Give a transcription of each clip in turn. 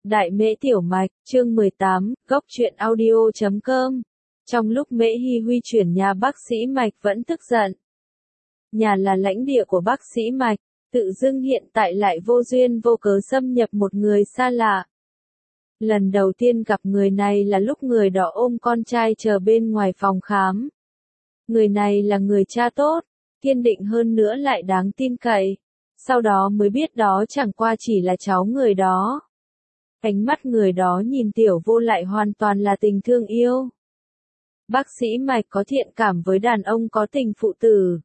Đại Mễ Tiểu Mạch, chương 18, góc truyện audio.com. Trong lúc Mễ Hi Huy chuyển nhà bác sĩ Mạch vẫn tức giận. Nhà là lãnh địa của bác sĩ Mạch, tự dưng hiện tại lại vô duyên vô cớ xâm nhập một người xa lạ. Lần đầu tiên gặp người này là lúc người đó ôm con trai chờ bên ngoài phòng khám. Người này là người cha tốt, kiên định hơn nữa lại đáng tin cậy. Sau đó mới biết đó chẳng qua chỉ là cháu người đó. Ánh mắt người đó nhìn Tiểu Vô lại hoàn toàn là tình thương yêu. Bác sĩ Mạch có thiện cảm với đàn ông có tình phụ tử.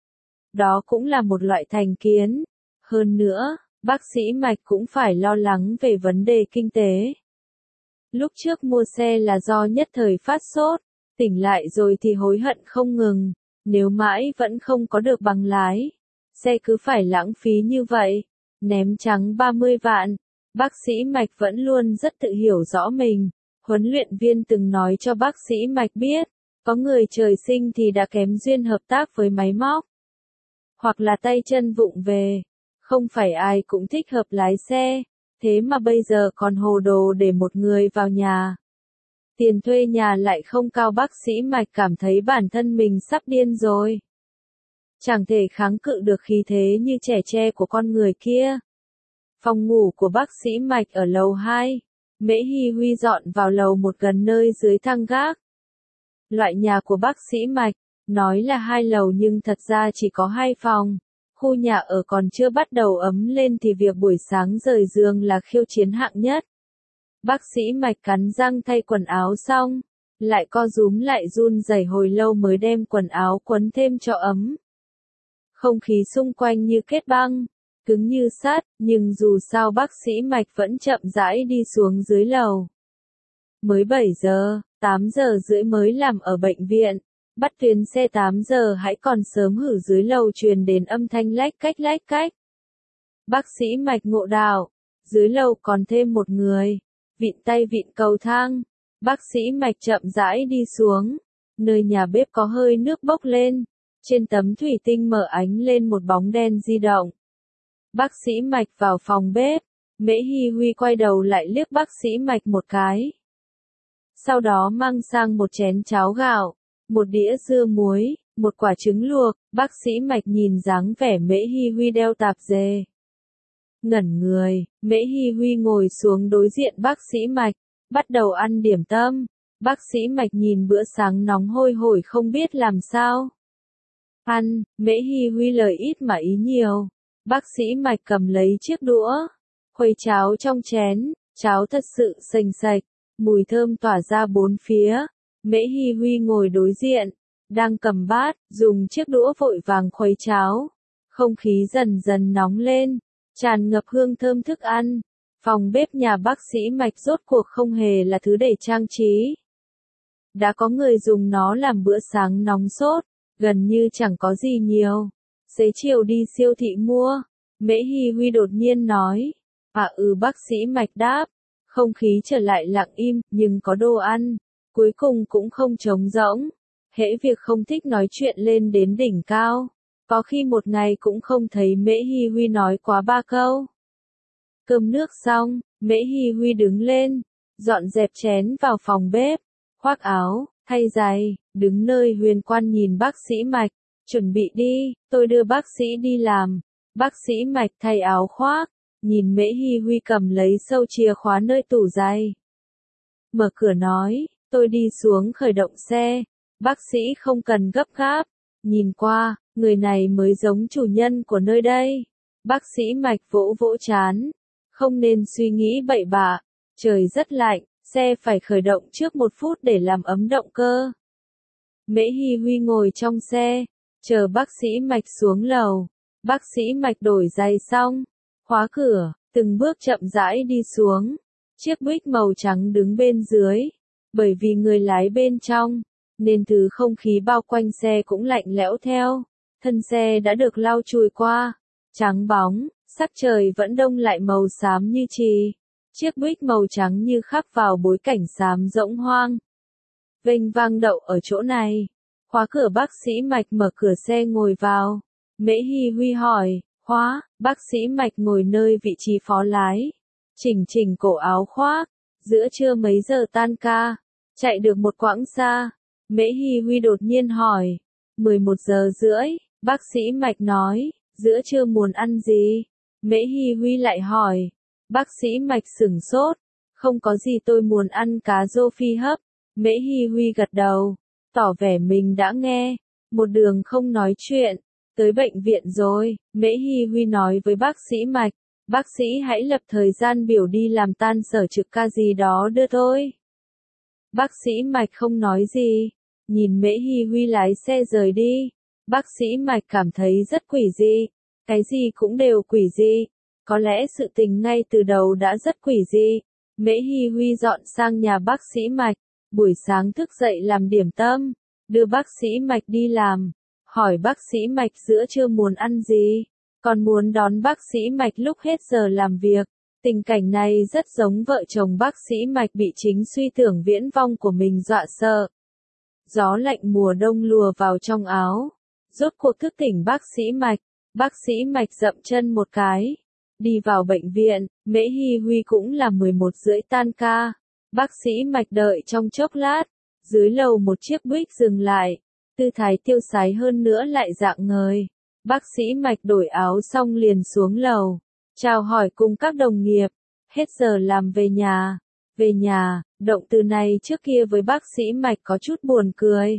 Đó cũng là một loại thành kiến. Hơn nữa, bác sĩ Mạch cũng phải lo lắng về vấn đề kinh tế. Lúc trước mua xe là do nhất thời phát sốt, tỉnh lại rồi thì hối hận không ngừng. Nếu mãi vẫn không có được bằng lái, xe cứ phải lãng phí như vậy, ném trắng 30 vạn. Bác sĩ Mạch vẫn luôn rất tự hiểu rõ mình. Huấn luyện viên từng nói cho bác sĩ Mạch biết, có người trời sinh thì đã kém duyên hợp tác với máy móc, hoặc là tay chân vụng về. Không phải ai cũng thích hợp lái xe, thế mà bây giờ còn hồ đồ để một người vào nhà. Tiền thuê nhà lại không cao, bác sĩ Mạch cảm thấy bản thân mình sắp điên rồi. Chẳng thể kháng cự được khí thế như trẻ tre của con người kia. Phòng ngủ của bác sĩ Mạch ở lầu 2. Mễ Hi Huy dọn vào lầu 1 gần nơi dưới thang gác. Loại nhà của bác sĩ Mạch, nói là 2 lầu nhưng thật ra chỉ có 2 phòng. Khu nhà ở còn chưa bắt đầu ấm lên thì việc buổi sáng rời giường là khiêu chiến hạng nhất. Bác sĩ Mạch cắn răng thay quần áo xong, lại co rúm lại run rẩy hồi lâu mới đem quần áo quấn thêm cho ấm. Không khí xung quanh như kết băng, cứng như sắt, nhưng dù sao bác sĩ Mạch vẫn chậm rãi đi xuống dưới lầu. Mới 7 giờ, 8 giờ rưỡi mới làm ở bệnh viện, bắt tuyến xe 8 giờ hãy còn sớm hử dưới lầu truyền đến âm thanh lách cách. Bác sĩ Mạch ngộ đạo, dưới lầu còn thêm một người, vịn tay vịn cầu thang, bác sĩ Mạch chậm rãi đi xuống, nơi nhà bếp có hơi nước bốc lên, trên tấm thủy tinh mở ánh lên một bóng đen di động. Bác sĩ Mạch vào phòng bếp, Mễ Hi Huy quay đầu lại liếc bác sĩ Mạch một cái. Sau đó mang sang một chén cháo gạo, một đĩa dưa muối, một quả trứng luộc. Bác sĩ Mạch nhìn dáng vẻ Mễ Hi Huy đeo tạp dề, ngẩn người. Mễ Hi Huy ngồi xuống đối diện bác sĩ Mạch, bắt đầu ăn điểm tâm. Bác sĩ Mạch nhìn bữa sáng nóng hôi hổi không biết làm sao ăn. Mễ Hi Huy lời ít mà ý nhiều. Bác sĩ Mạch cầm lấy chiếc đũa, khuấy cháo trong chén, cháo thật sự sành sạch, mùi thơm tỏa ra bốn phía. Mễ Hi Huy ngồi đối diện, đang cầm bát, dùng chiếc đũa vội vàng khuấy cháo. Không khí dần dần nóng lên, tràn ngập hương thơm thức ăn. Phòng bếp nhà bác sĩ Mạch rốt cuộc không hề là thứ để trang trí. Đã có người dùng nó làm bữa sáng nóng sốt, gần như chẳng có gì nhiều. Xế chiều đi siêu thị mua, Mễ Hi Huy đột nhiên nói. Bác sĩ Mạch đáp. Không khí trở lại lặng im, nhưng có đồ ăn. Cuối cùng cũng không trống rỗng. Hễ việc không thích nói chuyện lên đến đỉnh cao. Có khi một ngày cũng không thấy Mễ Hi Huy nói quá 3 câu. Cơm nước xong, Mễ Hi Huy đứng lên, dọn dẹp chén vào phòng bếp, khoác áo, thay giày, đứng nơi huyền quan nhìn bác sĩ Mạch. Chuẩn bị đi, tôi đưa bác sĩ đi làm. Bác sĩ Mạch thay áo khoác, nhìn Mễ Hi Huy cầm lấy sâu chìa khóa nơi tủ giày. Mở cửa nói, tôi đi xuống khởi động xe. Bác sĩ không cần gấp gáp. Nhìn qua, người này mới giống chủ nhân của nơi đây. Bác sĩ Mạch vỗ vỗ trán. Không nên suy nghĩ bậy bạ. Trời rất lạnh, xe phải khởi động trước 1 phút để làm ấm động cơ. Mễ Hi Huy ngồi trong xe, chờ bác sĩ Mạch xuống lầu. Bác sĩ Mạch đổi giày xong, khóa cửa, từng bước chậm rãi đi xuống. Chiếc Buick màu trắng đứng bên dưới. Bởi vì người lái bên trong, nên thứ không khí bao quanh xe cũng lạnh lẽo theo. Thân xe đã được lau chùi qua, trắng bóng, sắc trời vẫn đông lại màu xám như chì. Chiếc Buick màu trắng như khắc vào bối cảnh xám rỗng hoang. Vênh vang đậu ở chỗ này. Khóa cửa, bác sĩ Mạch mở cửa xe ngồi vào. Mễ Hi Huy hỏi, khóa, bác sĩ Mạch ngồi nơi vị trí phó lái. chỉnh chỉnh cổ áo khoác. Giữa trưa mấy giờ tan ca? Chạy được một quãng xa. Mễ Hi Huy đột nhiên hỏi. 11 giờ rưỡi, bác sĩ Mạch nói. Giữa trưa muốn ăn gì? Mễ Hi Huy lại hỏi. Bác sĩ Mạch sửng sốt. Không có gì, tôi muốn ăn cá rô phi hấp. Mễ Hi Huy gật đầu, tỏ vẻ mình đã nghe. Một đường không nói chuyện. Tới bệnh viện rồi, Mễ Hi Huy nói với bác sĩ Mạch. Bác sĩ hãy lập thời gian biểu đi làm tan sở trực ca gì đó đưa tôi. Bác sĩ Mạch không nói gì. Nhìn Mễ Hi Huy lái xe rời đi. Bác sĩ Mạch cảm thấy rất quỷ dị. Cái gì cũng đều quỷ dị. Có lẽ sự tình ngay từ đầu đã rất quỷ dị. Mễ Hi Huy dọn sang nhà bác sĩ Mạch. Buổi sáng thức dậy làm điểm tâm. Đưa bác sĩ Mạch đi làm. Hỏi bác sĩ Mạch giữa trưa muốn ăn gì. Còn muốn đón bác sĩ Mạch lúc hết giờ làm việc. Tình cảnh này rất giống vợ chồng bác sĩ Mạch bị chính suy tưởng viễn vong của mình dọa sợ. Gió lạnh mùa đông lùa vào trong áo. Rốt cuộc thức tỉnh bác sĩ Mạch. Bác sĩ Mạch dậm chân một cái. Đi vào bệnh viện. Mễ Hi Huy cũng là 11 rưỡi tan ca. Bác sĩ Mạch đợi trong chốc lát. Dưới lầu một chiếc Buick dừng lại. Tư thái tiêu sái hơn nữa lại dạng ngời. Bác sĩ Mạch đổi áo xong liền xuống lầu. Chào hỏi cùng các đồng nghiệp. Hết giờ làm về nhà. Về nhà, động từ này trước kia với bác sĩ Mạch có chút buồn cười.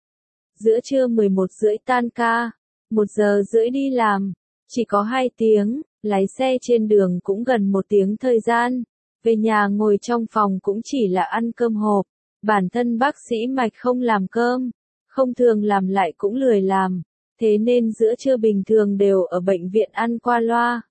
Giữa trưa 11 rưỡi tan ca. 1 giờ rưỡi đi làm. Chỉ có 2 tiếng, lái xe trên đường cũng gần 1 tiếng thời gian. Về nhà ngồi trong phòng cũng chỉ là ăn cơm hộp. Bản thân bác sĩ Mạch không làm cơm. Không thường làm lại cũng lười làm. Thế nên giữa trưa bình thường đều ở bệnh viện ăn qua loa.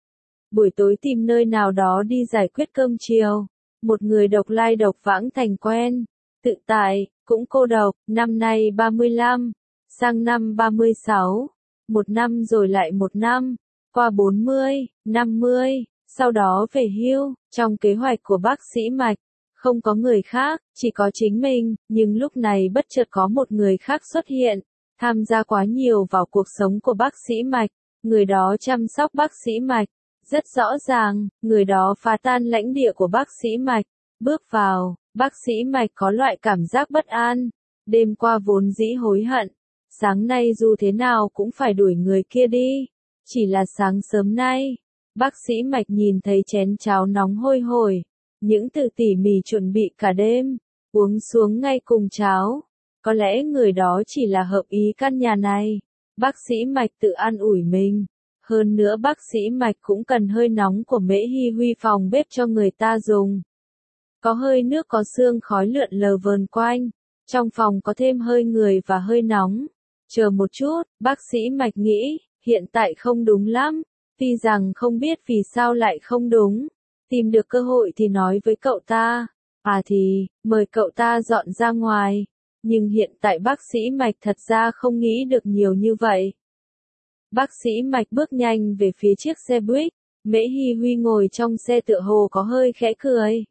Buổi tối tìm nơi nào đó đi giải quyết cơm chiều. Một người độc lai độc vãng thành quen. Tự tại, cũng cô độc, năm nay 35. Sang năm 36. 1 năm rồi lại 1 năm. Qua 40, 50, sau đó về hưu. Trong kế hoạch của bác sĩ Mạch, không có người khác, chỉ có chính mình. Nhưng lúc này bất chợt có một người khác xuất hiện. Tham gia quá nhiều vào cuộc sống của bác sĩ Mạch. Người đó chăm sóc bác sĩ Mạch. Rất rõ ràng, người đó phá tan lãnh địa của bác sĩ Mạch. Bước vào, bác sĩ Mạch có loại cảm giác bất an. Đêm qua vốn dĩ hối hận. Sáng nay dù thế nào cũng phải đuổi người kia đi. Chỉ là sáng sớm nay, bác sĩ Mạch nhìn thấy chén cháo nóng hôi hổi. Những từ tỉ mỉ chuẩn bị cả đêm, uống xuống ngay cùng cháo. Có lẽ người đó chỉ là hợp ý căn nhà này. Bác sĩ Mạch tự an ủi mình. Hơn nữa bác sĩ Mạch cũng cần hơi nóng của Mễ Hi Huy phòng bếp cho người ta dùng. Có hơi nước có sương khói lượn lờ vờn quanh. Trong phòng có thêm hơi người và hơi nóng. Chờ một chút, bác sĩ Mạch nghĩ, hiện tại không đúng lắm. Tuy rằng không biết vì sao lại không đúng. Tìm được cơ hội thì nói với cậu ta. À thì, mời cậu ta dọn ra ngoài. Nhưng hiện tại bác sĩ Mạch thật ra không nghĩ được nhiều như vậy. Bác sĩ Mạch bước nhanh về phía chiếc xe buýt. Mễ Hi Huy ngồi trong xe tựa hồ có hơi khẽ cười.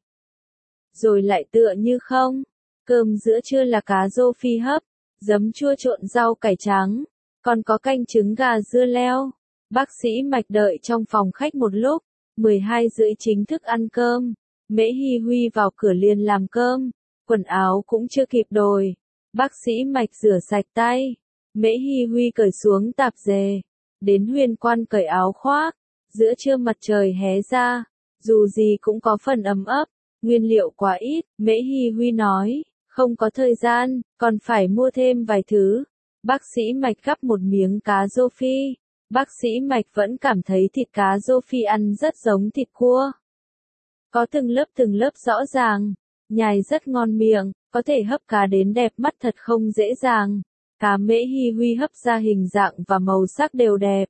Rồi lại tựa như không. Cơm giữa trưa là cá rô phi hấp, giấm chua trộn rau cải trắng, còn có canh trứng gà dưa leo. Bác sĩ Mạch đợi trong phòng khách một lúc. 12 rưỡi chính thức ăn cơm. Mễ Hi Huy vào cửa liền làm cơm. Quần áo cũng chưa kịp đổi. Bác sĩ Mạch rửa sạch tay. Mễ Hi Huy cởi xuống tạp dề. Đến Huyền Quan cởi áo khoác. Giữa trưa mặt trời hé ra. Dù gì cũng có phần ấm ấp. Nguyên liệu quá ít, Mễ Hi Huy nói. Không có thời gian, còn phải mua thêm vài thứ. Bác sĩ Mạch gắp một miếng cá rô phi. Bác sĩ Mạch vẫn cảm thấy thịt cá rô phi ăn rất giống thịt cua. Có từng lớp rõ ràng. Nhai rất ngon miệng, có thể hấp cá đến đẹp mắt thật không dễ dàng. Cá Mễ Hi Huy hấp ra hình dạng và màu sắc đều đẹp.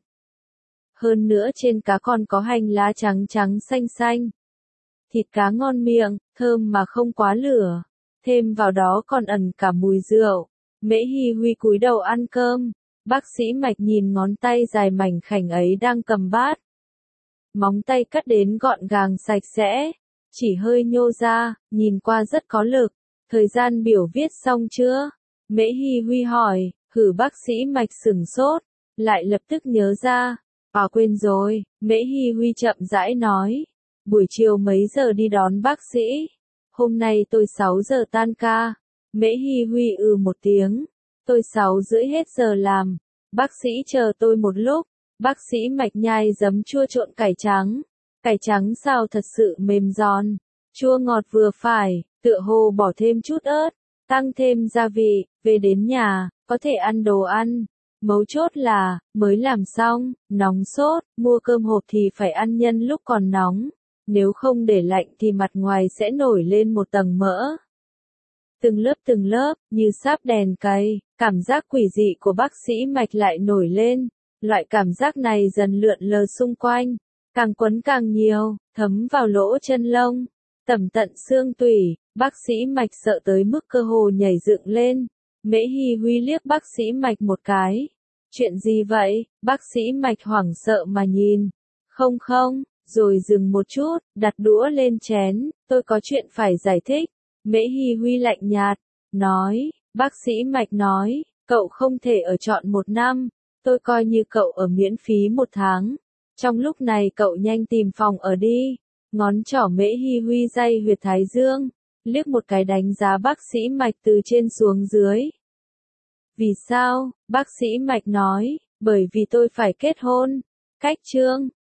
Hơn nữa trên cá còn có hành lá trắng trắng xanh xanh. Thịt cá ngon miệng, thơm mà không quá lửa. Thêm vào đó còn ẩn cả mùi rượu. Mễ Hi Huy cúi đầu ăn cơm. Bác sĩ Mạch nhìn ngón tay dài mảnh khảnh ấy đang cầm bát. Móng tay cắt đến gọn gàng sạch sẽ. Chỉ hơi nhô ra, nhìn qua rất có lực. Thời gian biểu viết xong chưa? Mễ Hi Huy hỏi. Bác sĩ Mạch sửng sốt. Lại lập tức nhớ ra. À quên rồi, Mễ Hi Huy chậm rãi nói. Buổi chiều mấy giờ đi đón bác sĩ? Hôm nay tôi 6 giờ tan ca. Mễ Hi Huy một tiếng. Tôi 6:30 hết giờ làm. Bác sĩ chờ tôi một lúc. Bác sĩ Mạch nhai giấm chua trộn cải trắng. Cải trắng xào thật sự mềm giòn. Chua ngọt vừa phải, tựa hồ bỏ thêm chút ớt. Tăng thêm gia vị, về đến nhà, có thể ăn đồ ăn. Mấu chốt là, mới làm xong, nóng sốt, mua cơm hộp thì phải ăn nhân lúc còn nóng. Nếu không để lạnh thì mặt ngoài sẽ nổi lên một tầng mỡ. Từng lớp, như sáp đèn cay, cảm giác quỷ dị của bác sĩ Mạch lại nổi lên. Loại cảm giác này dần lượn lờ xung quanh, càng quấn càng nhiều, thấm vào lỗ chân lông, tẩm tận xương tủy, bác sĩ Mạch sợ tới mức cơ hồ nhảy dựng lên. Mễ Hi Huy liếc bác sĩ Mạch một cái. Chuyện gì vậy? Bác sĩ Mạch hoảng sợ mà nhìn. Không, rồi dừng một chút, đặt đũa lên chén, tôi có chuyện phải giải thích. Mễ Hi Huy lạnh nhạt, nói, bác sĩ Mạch nói, cậu không thể ở trọn 1 năm, tôi coi như cậu ở miễn phí 1 tháng. Trong lúc này cậu nhanh tìm phòng ở đi. Ngón trỏ Mễ Hi Huy day huyệt thái dương, liếc một cái đánh giá bác sĩ Mạch từ trên xuống dưới. Vì sao? Bác sĩ Mạch nói, bởi vì tôi phải kết hôn. Cách chương